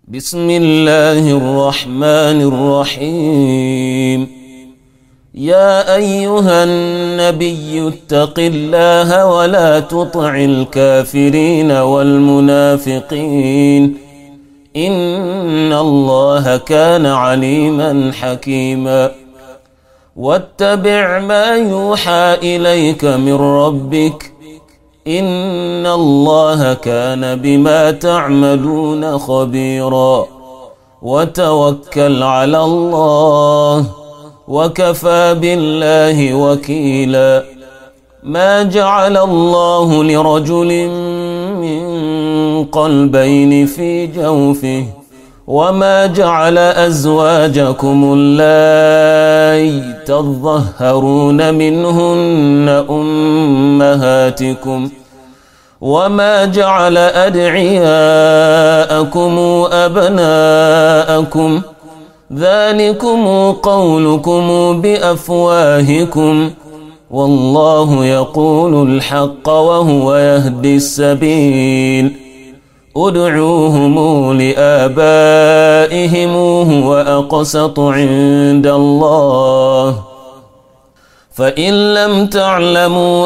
بسم الله الرحمن الرحيم. يا أيها النبي اتق الله ولا تطع الكافرين والمنافقين إن الله كان عليما حكيما. واتبع ما يوحى إليك من ربك إن الله كان بما تعملون خبيرا. وتوكل على الله وكفى بالله وكيلا. ما جعل الله لرجل من قلبين في جوفه وما جعل أزواجكم اللائي تظهرون منهن أمهاتكم وما جعل أدعياءكم أبناءكم ذلكم قولكم بأفواهكم والله يقول الحق وهو يهدي السبيل. ادعوهم لآبائهم هو أقسط عند الله فإن لم تعلموا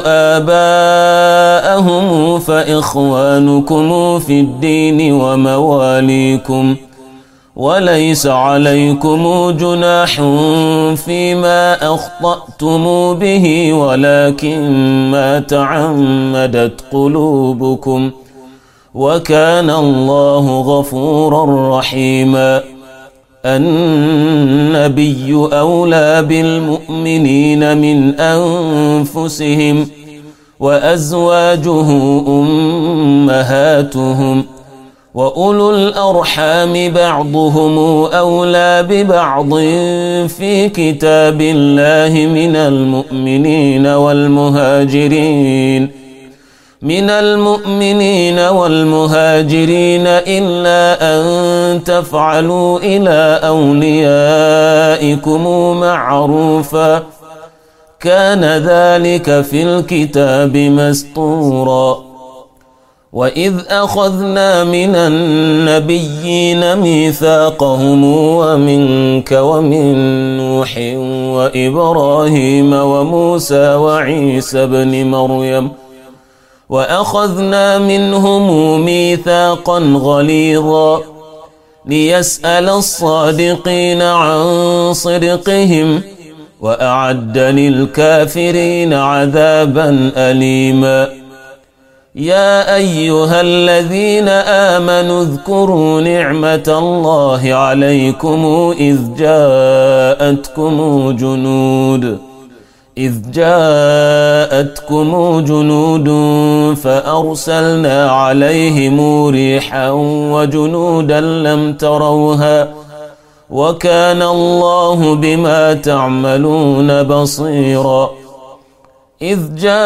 آباءهم فإخوانكم في الدين ومواليكم وليس عليكم جناح فيما أخطأتم به ولكن ما تعمدت قلوبكم وكان الله غفورا رحيما. النبي أولى بالمؤمنين من أنفسهم وأزواجه أمهاتهم وأولو الأرحام بعضهم أولى ببعض في كتاب الله من المؤمنين والمهاجرين إلا أن تفعلوا إلى أوليائكم معروفا كان ذلك في الكتاب مسطورا. وإذ أخذنا من النبيين ميثاقهم ومنك ومن نوح وإبراهيم وموسى وعيسى بن مريم وأخذنا منهم ميثاقا غليظا ليسأل الصادقين عن صدقهم وأعد للكافرين عذابا أليما. يا أيها الذين آمنوا اذكروا نعمة الله عليكم إذ جاءتكم جنود فأرسلنا عليهم ريحا وجنودا لم تروها وكان الله بما تعملون بصيرا. إذ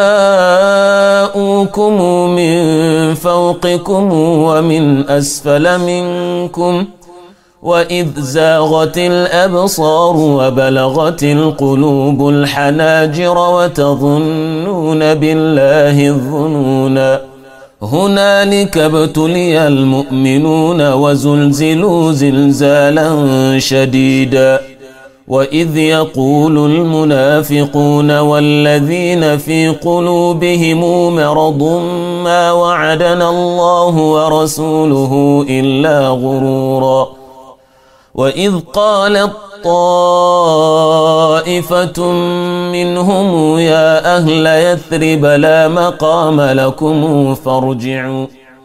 جاءوكم من فوقكم ومن أسفل منكم وإذ زاغت الأبصار وبلغت القلوب الحناجر وتظنون بالله الظنونا. هنالك ابتلي المؤمنون وزلزلوا زلزالا شديدا. وإذ يقول المنافقون والذين في قلوبهم مرض ما وعدنا الله ورسوله إلا غرورا. وإذ قالت طائفة منهم يا أهل يثرب لا مقام لكم فارجعوا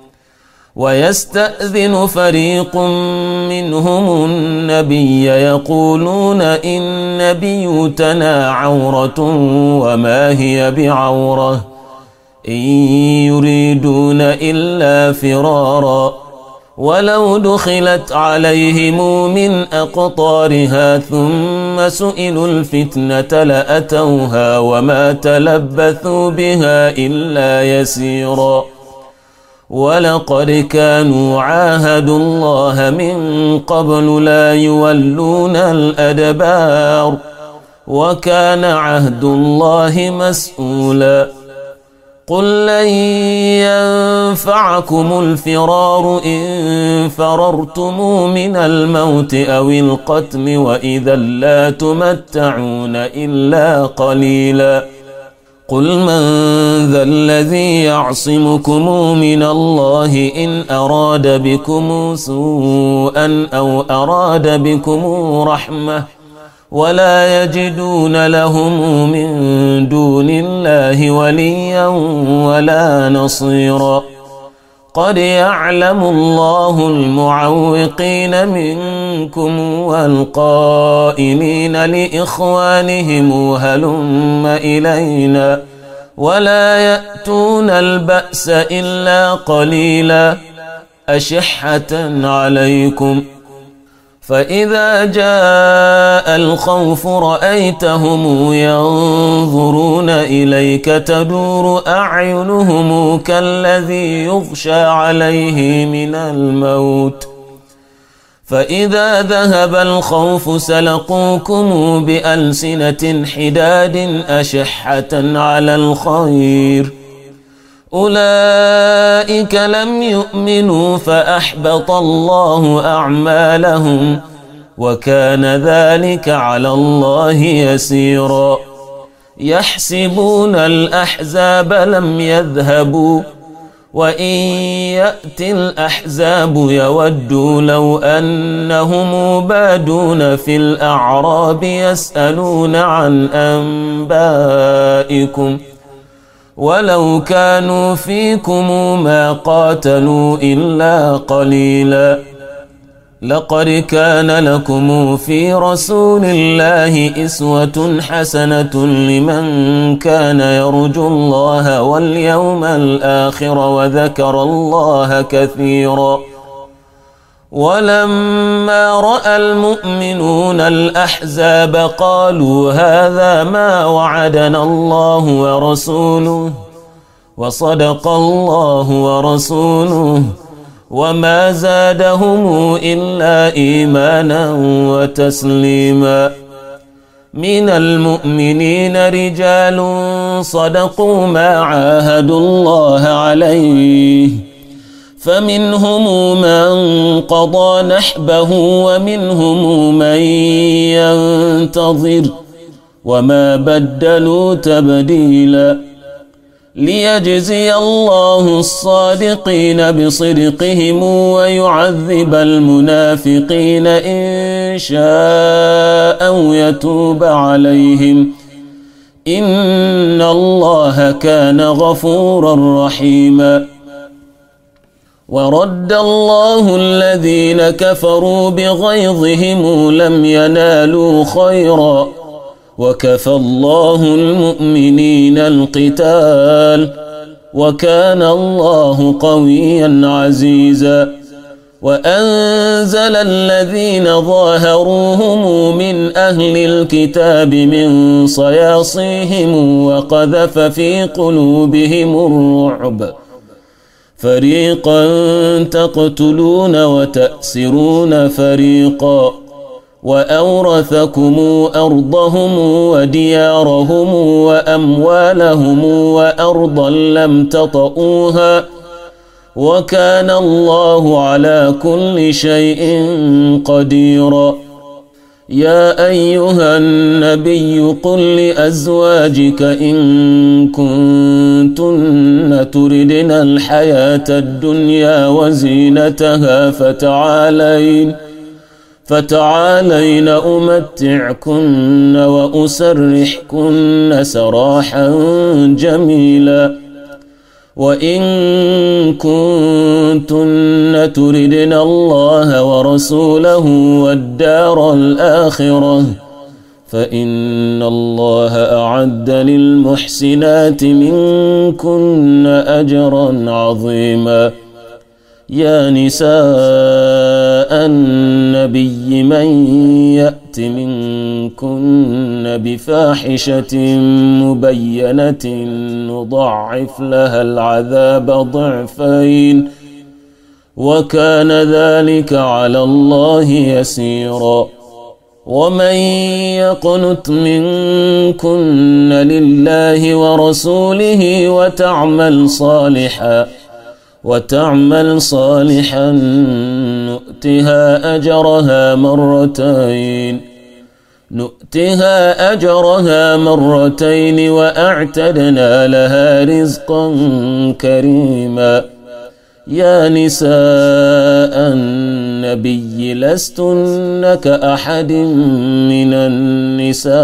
ويستأذن فريق منهم النبي يقولون إن بيوتنا عورة وما هي بعورة إن يريدون إلا فرارا ولو دخلت عليهم من أقطارها ثم سئلوا الفتنة لأتوها وما تلبثوا بها إلا يسيرا. ولقد كانوا عاهدوا الله من قبل لا يولون الأدبار وكان عهد الله مسؤولا. قل لن ينفعكم الفرار إن فررتم من الموت أو القتل وإذا لا تمتعون إلا قليلا قل من ذا الذي يعصمكم من الله إن أراد بكم سوءا أو أراد بكم رحمة ولا يجدون لهم من دون الله وليا ولا نصيرا قد يعلم الله المعوقين منكم والقائلين لإخوانهم هلم إلينا ولا يأتون البأس إلا قليلا أشحة عليكم فإذا جاء الخوف رأيتهم ينظرون إليك تدور أعينهم كالذي يغشى عليه من الموت فإذا ذهب الخوف سلقوكم بألسنة حداد أشحة على الخير أولئك لم يؤمنوا فأحبط الله أعمالهم وكان ذلك على الله يسيرا يحسبون الأحزاب لم يذهبوا وإن يأتي الأحزاب يودوا لو أنهم بادون في الأعراب يسألون عن أنبائكم ولو كانوا فيكم ما قاتلوا إلا قليلا لقد كان لكم في رسول الله إسوة حسنة لمن كان يرجو الله واليوم الآخر وذكر الله كثيرا ولما رأى المؤمنون الأحزاب قالوا هذا ما وعدنا الله ورسوله وصدق الله ورسوله وما زادهم إلا إيمانا وتسليما من المؤمنين رجال صدقوا ما عاهدوا الله عليه فمنهم من قضى نحبه ومنهم من ينتظر وما بدلوا تبديلا ليجزي الله الصادقين بصدقهم ويعذب المنافقين إن شاء أو يتوب عليهم إن الله كان غفورا رحيما ورد الله الذين كفروا بغيظهم لم ينالوا خيرا وكفى الله المؤمنين القتال وكان الله قويا عزيزا وأنزل الذين ظاهروهم من أهل الكتاب من صياصيهم وقذف في قلوبهم الرعب فريقا تقتلون وتأسرون فريقا وأورثكم أرضهم وديارهم وأموالهم وأرضا لم تطئوها وكان الله على كل شيء قديرا يا أيها النبي قل لأزواجك إن كنتن تردن الحياة الدنيا وزينتها فتعالين أمتعكن وأسرحكن سراحا جميلا وإن كنتن تردن الله ورسوله والدار الآخرة فإن الله أعد للمحسنات منكن أجرا عظيما يا نساء النبي من يأت منكن بفاحشة مبينة نضاعف لها العذاب ضعفين وكان ذلك على الله يسيرا ومن يقنت منكن لله ورسوله وتعمل صالحا نؤتها أجرها مرتين وأعتدنا لها رزقا كريما. يا نساء النبي لستن كأحد من النساء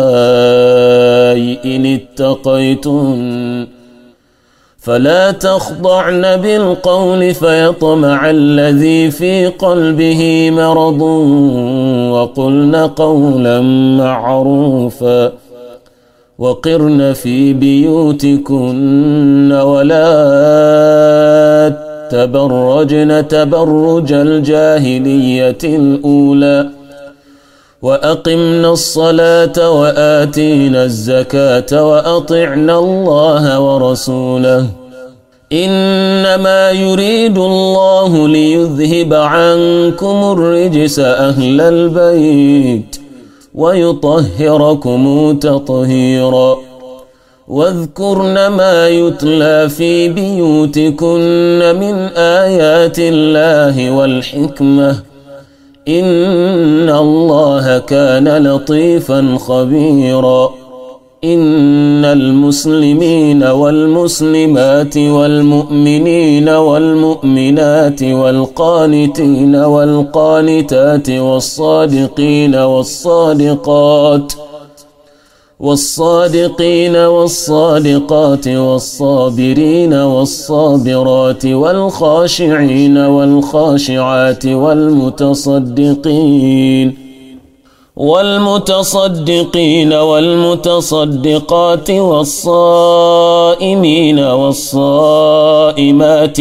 إن اتقيتن فلا تخضعن بالقول فيطمع الذي في قلبه مرض وقلن قولا معروفا. وقرن في بيوتكن ولا تبرجن تبرج الجاهلية الأولى وأقمنا الصلاة وآتينا الزكاة وأطعنا الله ورسوله إنما يريد الله ليذهب عنكم الرجس أهل البيت ويطهركم تطهيرا. واذكرن ما يتلى في بيوتكن من آيات الله والحكمة إن الله كان لطيفا خبيرا. إن المسلمين والمسلمات والمؤمنين والمؤمنات والقانتين والقانتات والصادقين والصادقات والصابرين والصابرات والخاشعين والخاشعات والمتصدقين والمتصدقات والصائمين والصائمات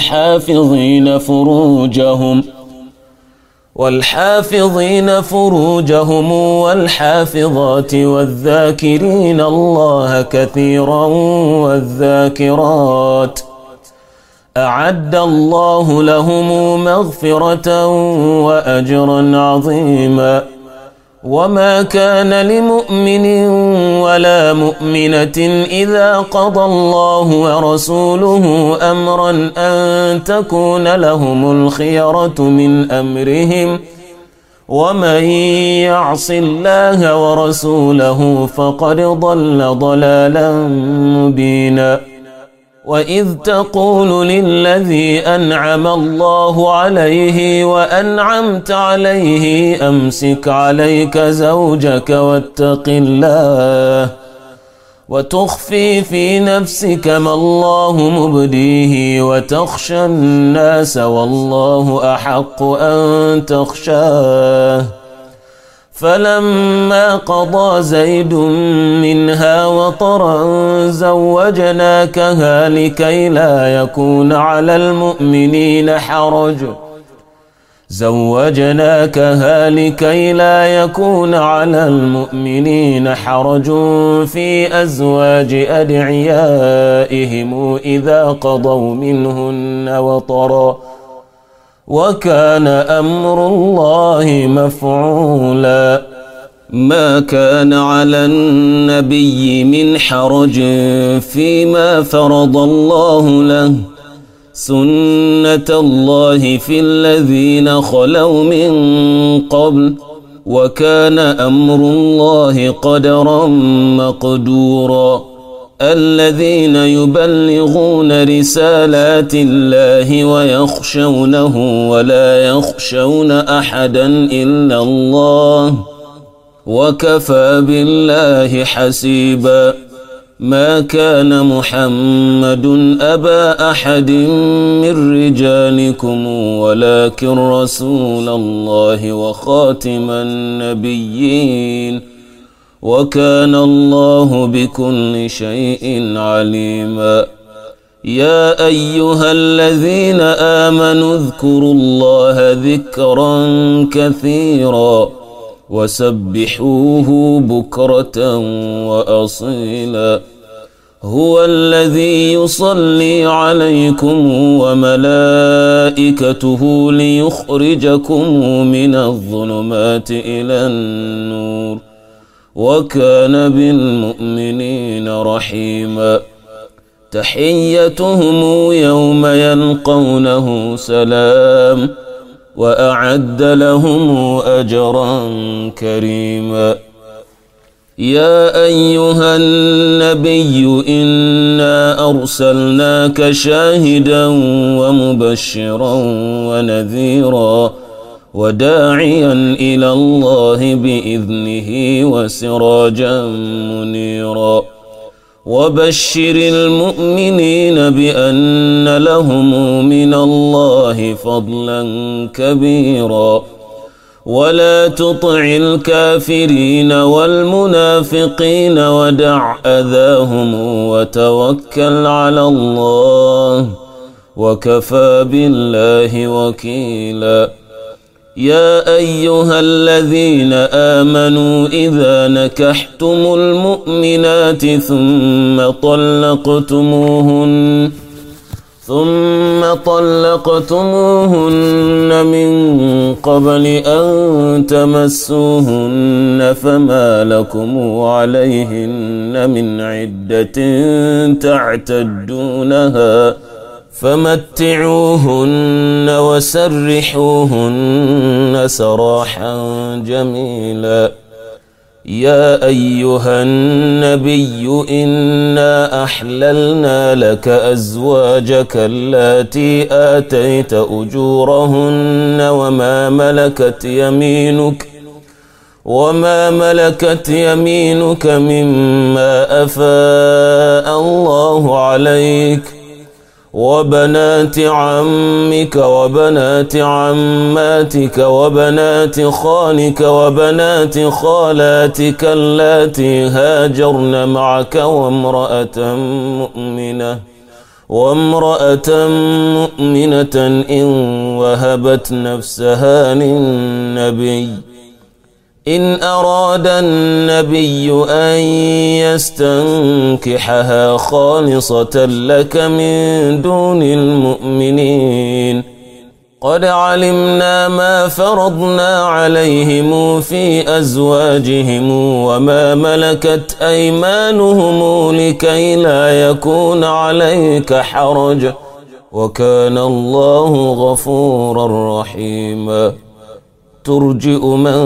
والحافظين فروجهم والحافظات والذاكرين الله كثيرا والذاكرات أعد الله لهم مغفرة وأجرا عظيما. وما كان لمؤمن ولا مؤمنة إذا قضى الله ورسوله أمرا أن تكون لهم الخيرة من أمرهم ومن يعص الله ورسوله فقد ضل ضلالا مبينا. وإذ تقول للذي أنعم الله عليه وأنعمت عليه أمسك عليك زوجك واتق الله وتخفي في نفسك ما الله مبديه وتخشى الناس والله أحق أن تخشاه. فلما قضى زيد منها وطرا زوجناكها لكي لا يكون على المؤمنين حرج في أزواج أدعيائهم إذا قضوا منهن وطرا وكان أمر الله مفعولا. ما كان على النبي من حرج فيما فرض الله له سنة الله في الذين خلوا من قبل وكان أمر الله قدرا مقدورا. الذين يبلغون رسالات الله ويخشونه ولا يخشون أحدا إلا الله وكفى بالله حسيبا. ما كان محمد أبا أحد من رجالكم ولكن رسول الله وخاتم النبيين وكان الله بكل شيء عليما. يا أيها الذين آمنوا اذكروا الله ذكرا كثيرا وسبحوه بكرة وأصيلا هو الذي يصلي عليكم وملائكته ليخرجكم من الظلمات إلى النور وكان بالمؤمنين رحيما تحيتهم يوم يلقونه سلام وأعد لهم أجرا كريما يا أيها النبي إنا أرسلناك شاهدا ومبشرا ونذيرا وداعيا إلى الله بإذنه وسراجا منيرا وبشر المؤمنين بأن لهم من الله فضلا كبيرا ولا تطع الكافرين والمنافقين ودع أذاهم وتوكل على الله وكفى بالله وكيلا يا أيها الذين آمنوا إذا نكحتم المؤمنات ثم طلقتموهن من قبل أن تمسوهن فما لكم عليهن من عدة تعتدونها فمتعوهن وسرحوهن سراحا جميلا يا أيها النبي إنا أحللنا لك أزواجك اللاتي آتيت أجورهن وما ملكت يمينك مما أفاء الله عليك وبنات عمك وبنات عماتك وبنات خالك وبنات خالاتك اللاتي هاجرن معك وامرأة مؤمنة إن وهبت نفسها للنبي إن أراد النبي أن يستنكحها خالصة لك من دون المؤمنين قد علمنا ما فرضنا عليهم في أزواجهم وما ملكت أيمانهم لكي لا يكون عليك حرج وكان الله غفورا رحيما ترجئ من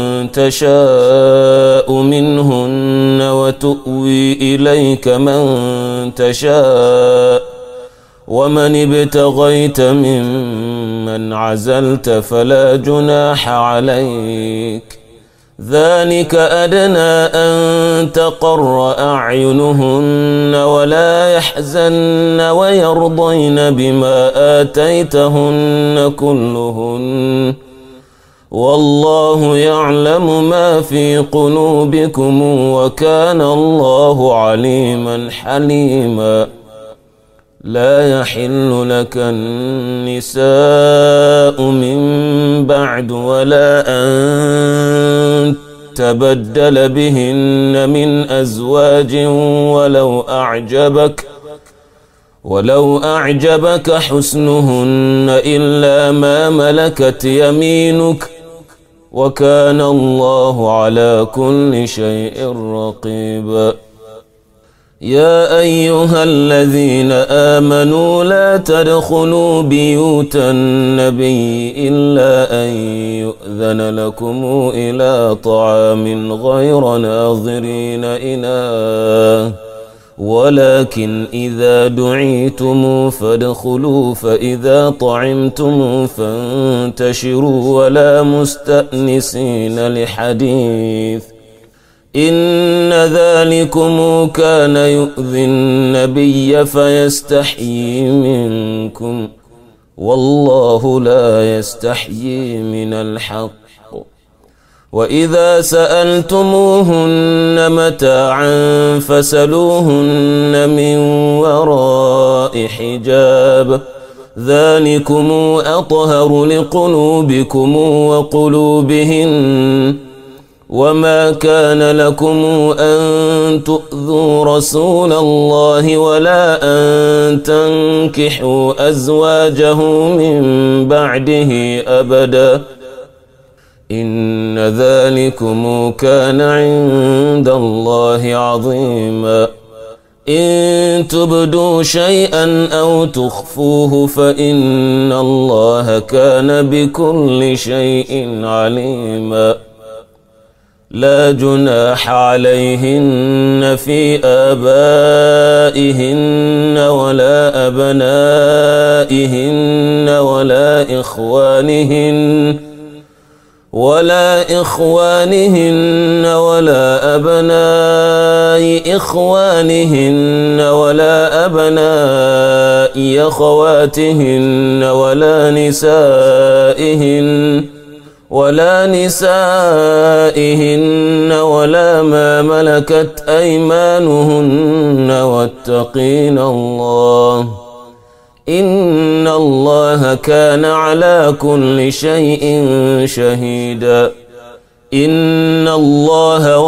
تشاء منهن وتؤوي إليك من تشاء ومن ابتغيت ممن عزلت فلا جناح عليك ذلك أدنى أن تقر أعينهن ولا يحزن ويرضين بما آتيتهن كلهن والله يعلم ما في قلوبكم وكان الله عليما حليما لا يحل لك النساء من بعد ولا أن تبدل بهن من أزواج ولو أعجبك حسنهن إلا ما ملكت يمينك وكان الله على كل شيء رقيبا يا أيها الذين آمنوا لا تدخلوا بيوت النبي إلا أن يؤذن لكم إلى طعام غير ناظرين إناه ولكن إذا دعيتم فادخلوا فإذا طعمتم فانتشروا ولا مستأنسين لحديث إن ذلكم كان يؤذي النبي فيستحيي منكم والله لا يستحيي من الحق وإذا سألتموهن متاعا فسلوهن من وراء حجاب ذلكم أطهر لقلوبكم وقلوبهن وما كان لكم أن تؤذوا رسول الله ولا أن تنكحوا أزواجه من بعده أبدا إن ذلكم كان عند الله عظيما إن تبدوا شيئا أو تخفوه فإن الله كان بكل شيء عليما لا جناح عليهن في آبائهن ولا أبنائهن ولا إخوانهن ولا أبناء إخوانهن ولا أبناء أخواتهن ولا نسائهن ولا ما ملكت أيمانهن واتقين الله إن الله كان على كل شيء شهيدا إن الله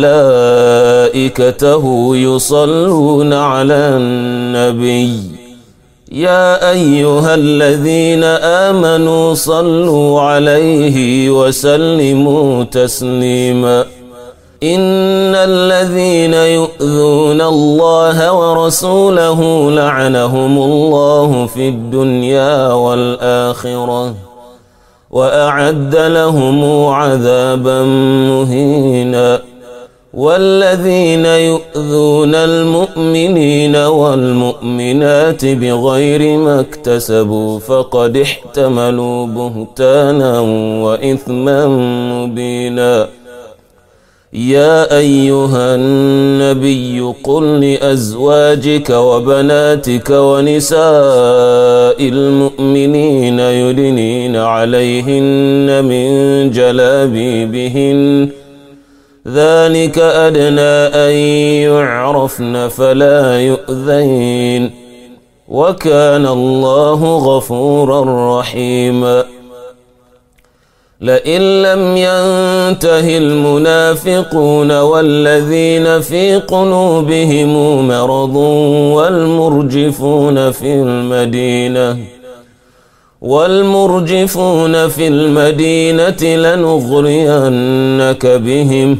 وملائكته يصلون على النبي يا أيها الذين آمنوا صلوا عليه وسلموا تسليما إن الذين يؤذون الله ورسوله لعنهم الله في الدنيا والآخرة وأعد لهم عذابا مهينا والذين يؤذون المؤمنين والمؤمنات بغير ما اكتسبوا فقد احتملوا بهتانا وإثما مبينا يا أيها النبي قل لأزواجك وبناتك ونساء المؤمنين يدنين عليهن من جلابيبهن ذلك أدنى أن يعرفن فلا يؤذين وكان الله غفورا رحيما لئن لم ينته المنافقون والذين في قلوبهم مرض والمرجفون في المدينة لنغرينك بهم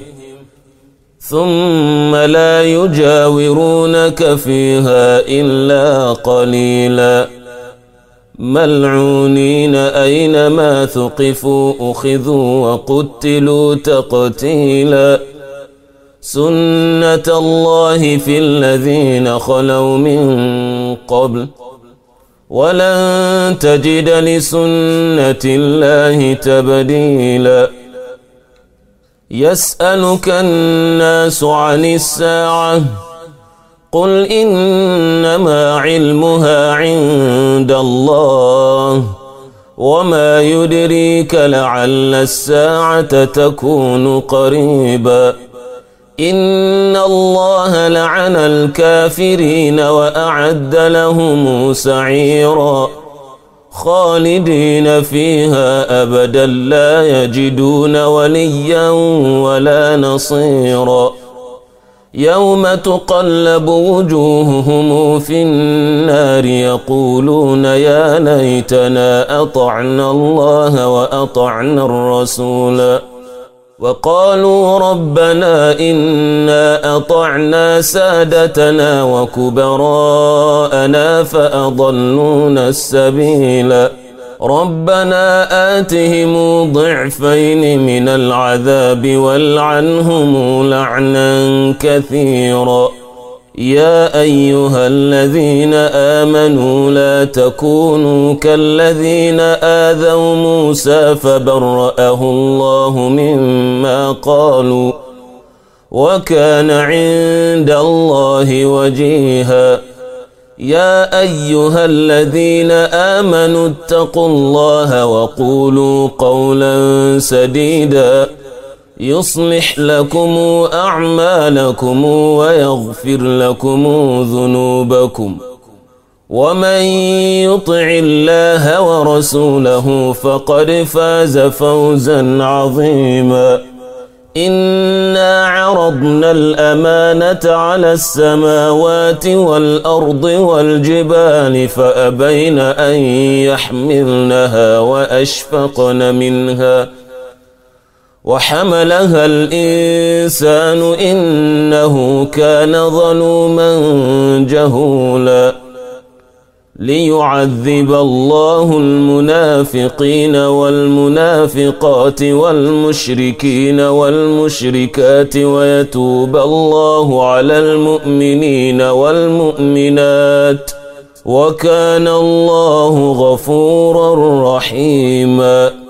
ثم لا يجاورونك فيها إلا قليلا ملعونين أينما ثقفوا أخذوا وقتلوا تقتيلا سنة الله في الذين خلوا من قبل ولن تجد لسنة الله تبديلا يسألك الناس عن الساعة قل إنما علمها عند الله وما يدريك لعل الساعة تكون قريبا إن الله لعن الكافرين وأعد لهم سعيرا خالدين فيها أبدا لا يجدون وليا ولا نصيرا يوم تقلب وجوههم في النار يقولون يا ليتنا أطعنا الله وأطعنا الرسول وقالوا ربنا إنا أطعنا سادتنا وكبراءنا فأضلونا السبيل ربنا آتهم ضعفين من العذاب والعنهم لعنا كثيرا يا أيها الذين آمنوا لا تكونوا كالذين آذوا موسى فبرأه الله مما قالوا وكان عند الله وجيها يا أيها الذين آمنوا اتقوا الله وقولوا قولا سديدا يصلح لكم أعمالكم ويغفر لكم ذنوبكم ومن يطع الله ورسوله فقد فاز فوزا عظيما إنا عرضنا الأمانة على السماوات والأرض والجبال فأبين أن يحملنها وأشفقن منها وحملها الإنسان إنه كان ظلوما جهولا ليعذب الله المنافقين والمنافقات والمشركين والمشركات ويتوب الله على المؤمنين والمؤمنات وكان الله غفورا رحيما.